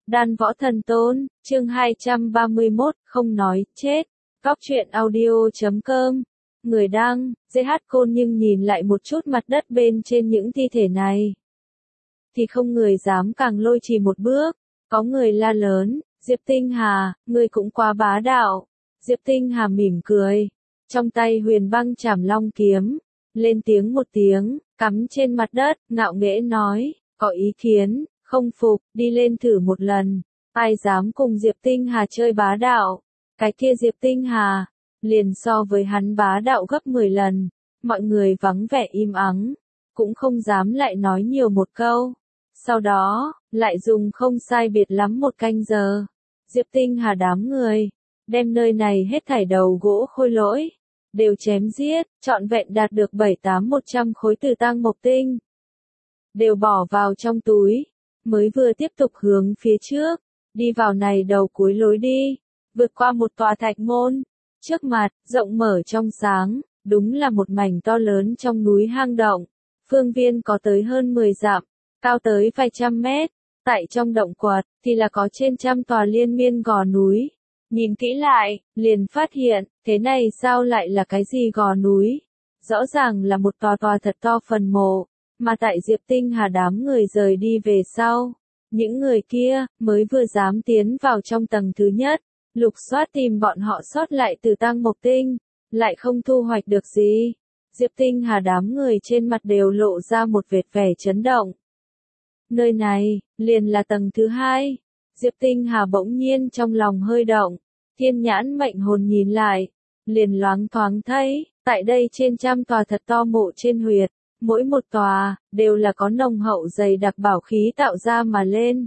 Đan Võ Thần Tôn, chương 231, không nói, chết. Góc truyện audio.com. Người đăng, GH Côn nhưng nhìn lại một chút mặt đất bên trên những thi thể này. Thì không người dám càng lôi trì một bước. Có người la lớn, Diệp Tinh Hà, ngươi cũng quá bá đạo. Diệp Tinh Hà mỉm cười. Trong tay huyền băng chảm long kiếm. Lên tiếng một tiếng, cắm trên mặt đất, ngạo nghễ nói, có ý kiến, không phục, đi lên thử một lần. Ai dám cùng Diệp Tinh Hà chơi bá đạo? Cái kia Diệp Tinh Hà, liền so với hắn bá đạo gấp 10 lần. Mọi người vắng vẻ im ắng, cũng không dám lại nói nhiều một câu. Sau đó, lại dùng không sai biệt lắm một canh giờ. Diệp Tinh Hà đám người, đem nơi này hết thảy đầu gỗ khôi lỗi, đều chém giết, trọn vẹn đạt được 7-8-100 khối từ tang mộc tinh. Đều bỏ vào trong túi, mới vừa tiếp tục hướng phía trước, đi vào này đầu cuối lối đi, vượt qua một tòa thạch môn, trước mặt, rộng mở trong sáng, đúng là một mảnh to lớn trong núi hang động, phương viên có tới hơn 10 dặm, cao tới vài trăm mét, tại trong động quật, thì là có trên trăm tòa liên miên gò núi. Nhìn kỹ lại, liền phát hiện, thế này sao lại là cái gì gò núi? Rõ ràng là một tòa thật to phần mộ, mà tại Diệp Tinh Hà đám người rời đi về sau. Những người kia, mới vừa dám tiến vào trong tầng thứ nhất, lục soát tìm bọn họ sót lại từ tang mộc tinh, lại không thu hoạch được gì. Diệp Tinh Hà đám người trên mặt đều lộ ra một vệt vẻ chấn động. Nơi này, liền là tầng thứ hai. Diệp Tinh Hà bỗng nhiên trong lòng hơi động, thiên nhãn mệnh hồn nhìn lại, liền loáng thoáng thấy, tại đây trên trăm tòa thật to mộ trên huyệt, mỗi một tòa, đều là có nồng hậu dày đặc bảo khí tạo ra mà lên.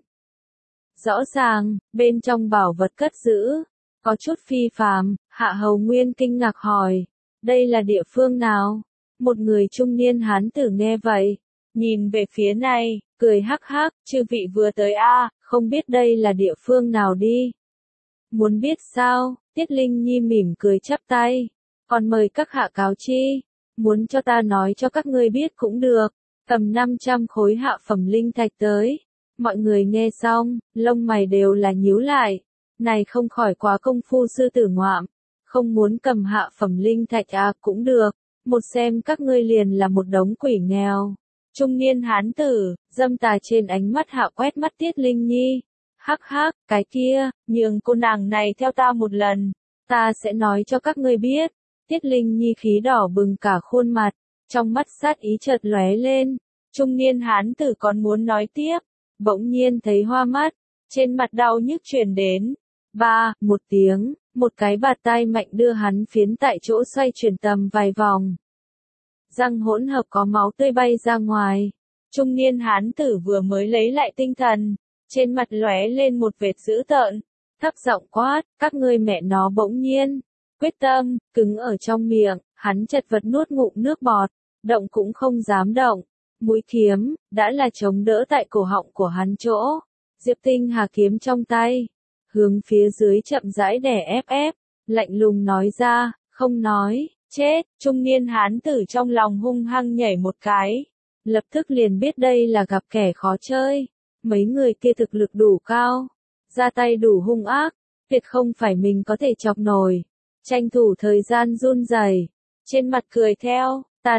Rõ ràng, bên trong bảo vật cất giữ, có chút phi phàm, Hạ Hầu Nguyên kinh ngạc hỏi, đây là địa phương nào? Một người trung niên hán tử nghe vậy, nhìn về phía này, cười hắc hắc, chư vị vừa tới không biết đây là địa phương nào đi. Muốn biết sao? Tiết Linh Nhi mỉm cười chắp tay, còn mời các hạ cáo chi, muốn cho ta nói cho các ngươi biết cũng được, cầm 500 khối hạ phẩm linh thạch tới. Mọi người nghe xong, lông mày đều là nhíu lại, này không khỏi quá công phu sư tử ngoạm, không muốn cầm hạ phẩm linh thạch cũng được, một xem các ngươi liền là một đống quỷ nghèo. Trung niên hán tử, dâm tà trên ánh mắt hạ quét mắt Tiết Linh Nhi. Hắc hắc, cái kia, nhường cô nàng này theo ta một lần, ta sẽ nói cho các ngươi biết. Tiết Linh Nhi khí đỏ bừng cả khuôn mặt, trong mắt sát ý chợt lóe lên. Trung niên hán tử còn muốn nói tiếp, bỗng nhiên thấy hoa mắt, trên mặt đau nhức truyền đến. Một tiếng, một cái bạt tai mạnh đưa hắn phiến tại chỗ xoay chuyển tầm vài vòng. Răng hỗn hợp có máu tươi bay ra ngoài. Trung niên hán tử vừa mới lấy lại tinh thần, trên mặt lóe lên một vệt dữ tợn, thấp giọng quát, các ngươi mẹ nó bỗng nhiên. Quyết tâm, cứng ở trong miệng, hắn chật vật nuốt ngụm nước bọt, động cũng không dám động. Mũi kiếm, đã là chống đỡ tại cổ họng của hắn chỗ. Diệp Tinh Hà kiếm trong tay, hướng phía dưới chậm rãi đè ép, lạnh lùng nói ra, không nói, chết. Trung niên hán tử trong lòng hung hăng nhảy một cái, lập tức liền biết đây là gặp kẻ khó chơi. Mấy người kia thực lực đủ cao, ra tay đủ hung ác, tuyệt không phải mình có thể chọc nổi. Tranh thủ thời gian run rẩy, trên mặt cười theo, ta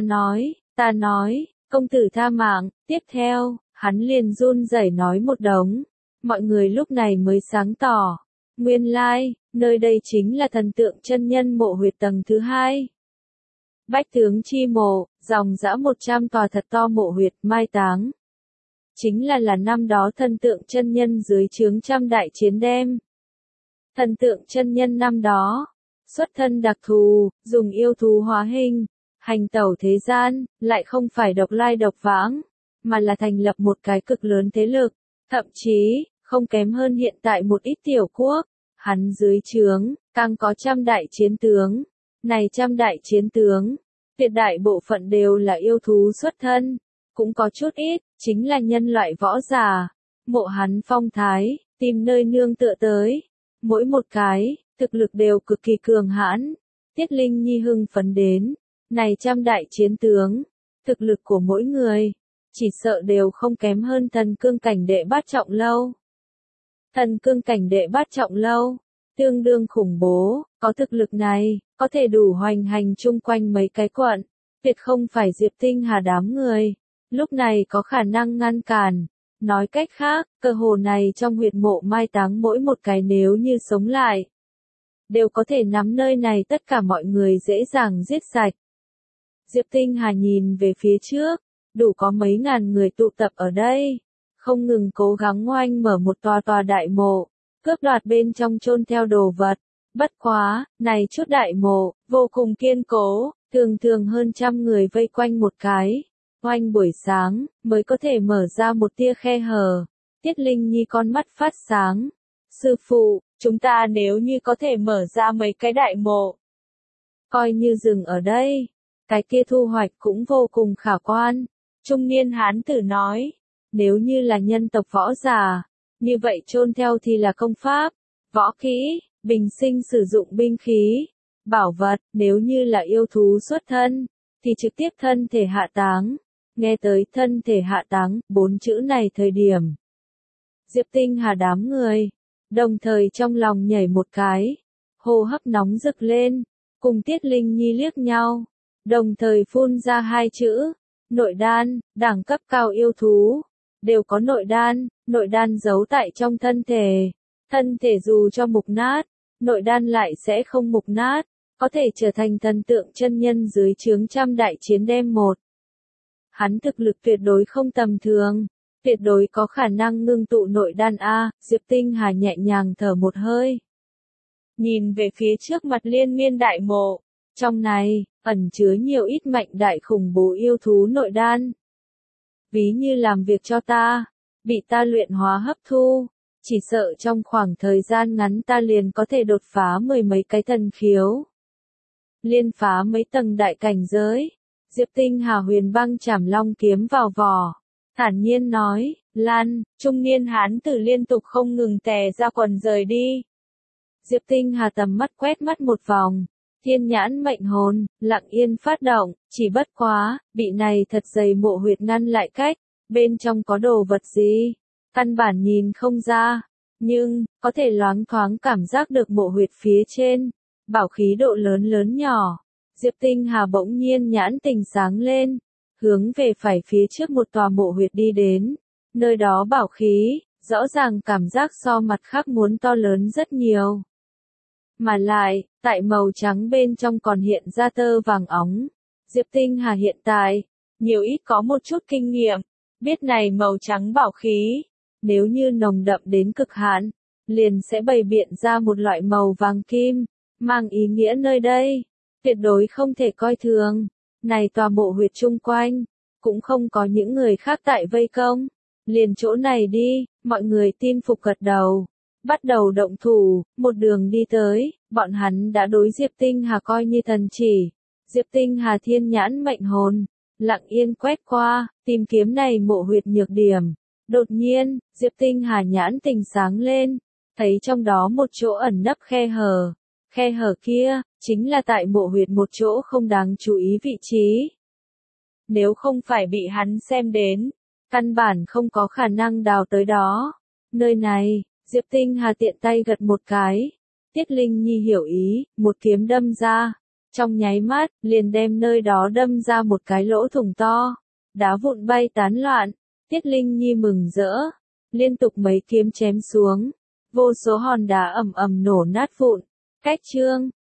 nói, công tử tha mạng. Tiếp theo, hắn liền run rẩy nói một đống. Mọi người lúc này mới sáng tỏ, nguyên lai, nơi đây chính là thần tượng chân nhân mộ huyệt tầng thứ hai. Bách tướng chi mộ, dòng dã 100 tòa thật to mộ huyệt mai táng. Chính là năm đó thần tượng chân nhân dưới trướng trăm đại chiến đem. Thần tượng chân nhân năm đó, xuất thân đặc thù, dùng yêu thú hóa hình, hành tẩu thế gian, lại không phải độc lai độc vãng, mà là thành lập một cái cực lớn thế lực, thậm chí, không kém hơn hiện tại một ít tiểu quốc. Hắn dưới trướng, càng có trăm đại chiến tướng. Này trăm đại chiến tướng, tuyệt đại bộ phận đều là yêu thú xuất thân, cũng có chút ít, chính là nhân loại võ giả. Mộ hắn phong thái, tìm nơi nương tựa tới. Mỗi một cái, thực lực đều cực kỳ cường hãn. Tiết Linh Nhi hưng phấn đến, này trăm đại chiến tướng, thực lực của mỗi người, chỉ sợ đều không kém hơn thần cương cảnh đệ bát trọng lâu. Thần cương cảnh đệ bát trọng lâu, tương đương khủng bố, có thực lực này, có thể đủ hoành hành chung quanh mấy cái quận, tuyệt không phải Diệp Tinh Hà đám người, lúc này có khả năng ngăn cản. Nói cách khác, cơ hồ này trong huyệt mộ mai táng mỗi một cái nếu như sống lại, đều có thể nắm nơi này tất cả mọi người dễ dàng giết sạch. Diệp Tinh Hà nhìn về phía trước, đủ có mấy ngàn người tụ tập ở đây, không ngừng cố gắng oanh mở một tòa tòa đại mộ, cướp đoạt bên trong chôn theo đồ vật. Bất quá, này chút đại mộ, vô cùng kiên cố, thường thường hơn trăm người vây quanh một cái. Oanh buổi sáng, mới có thể mở ra một tia khe hở. Tiết Linh Nhi con mắt phát sáng. Sư phụ, chúng ta nếu như có thể mở ra mấy cái đại mộ, coi như dừng ở đây, cái kia thu hoạch cũng vô cùng khả quan. Trung niên hán tử nói, nếu như là nhân tộc võ giả, như vậy chôn theo thì là công pháp, võ kỹ, bình sinh sử dụng binh khí, bảo vật, nếu như là yêu thú xuất thân, thì trực tiếp thân thể hạ táng. Nghe tới thân thể hạ táng, 4 chữ này thời điểm. Diệp Tinh Hà đám người, đồng thời trong lòng nhảy một cái, hô hấp nóng rực lên, cùng Tiết Linh Nhi liếc nhau, đồng thời phun ra 2 chữ, nội đan, đẳng cấp cao yêu thú, đều có nội đan giấu tại trong thân thể dù cho mục nát, nội đan lại sẽ không mục nát, có thể trở thành thần tượng chân nhân dưới trướng trăm đại chiến đem một. Hắn thực lực tuyệt đối không tầm thường, tuyệt đối có khả năng ngưng tụ nội đan A. Diệp Tinh Hà nhẹ nhàng thở một hơi, nhìn về phía trước mặt liên miên đại mộ, trong này, ẩn chứa nhiều ít mạnh đại khủng bố yêu thú nội đan. Ví như làm việc cho ta, bị ta luyện hóa hấp thu, chỉ sợ trong khoảng thời gian ngắn ta liền có thể đột phá 10 mấy cái thần khiếu. Liên phá mấy tầng đại cảnh giới. Diệp Tinh Hà huyền băng chảm long kiếm vào vỏ, thản nhiên nói, Lan, trung niên hán tử liên tục không ngừng tè ra quần rời đi. Diệp Tinh Hà tầm mắt quét mắt một vòng, thiên nhãn mệnh hồn, lặng yên phát động, chỉ bất quá, bị này thật dày mộ huyệt ngăn lại cách, bên trong có đồ vật gì, căn bản nhìn không ra, nhưng, có thể loáng thoáng cảm giác được mộ huyệt phía trên, bảo khí độ lớn lớn nhỏ. Diệp Tinh Hà bỗng nhiên nhãn tình sáng lên, hướng về phải phía trước một tòa mộ huyệt đi đến, nơi đó bảo khí, rõ ràng cảm giác so mặt khác muốn to lớn rất nhiều. Mà lại, tại màu trắng bên trong còn hiện ra tơ vàng óng. Diệp Tinh Hà hiện tại, nhiều ít có một chút kinh nghiệm, biết này màu trắng bảo khí, nếu như nồng đậm đến cực hạn, liền sẽ bày biện ra một loại màu vàng kim, mang ý nghĩa nơi đây. Tuyệt đối không thể coi thường, này tòa mộ huyệt chung quanh, cũng không có những người khác tại vây công, liền chỗ này đi, mọi người tin phục gật đầu, bắt đầu động thủ, một đường đi tới, bọn hắn đã đối Diệp Tinh Hà coi như thần chỉ, Diệp Tinh Hà thiên nhãn mệnh hồn, lặng yên quét qua, tìm kiếm này mộ huyệt nhược điểm, đột nhiên, Diệp Tinh Hà nhãn tình sáng lên, thấy trong đó một chỗ ẩn nấp khe hở kia, chính là tại mộ huyệt một chỗ không đáng chú ý vị trí. Nếu không phải bị hắn xem đến, căn bản không có khả năng đào tới đó. Nơi này, Diệp Tinh Hà tiện tay gật một cái. Tiết Linh Nhi hiểu ý, một kiếm đâm ra. Trong nháy mắt, liền đem nơi đó đâm ra một cái lỗ thủng to. Đá vụn bay tán loạn. Tiết Linh Nhi mừng rỡ. Liên tục mấy kiếm chém xuống. Vô số hòn đá ầm ầm nổ nát vụn. Cách chương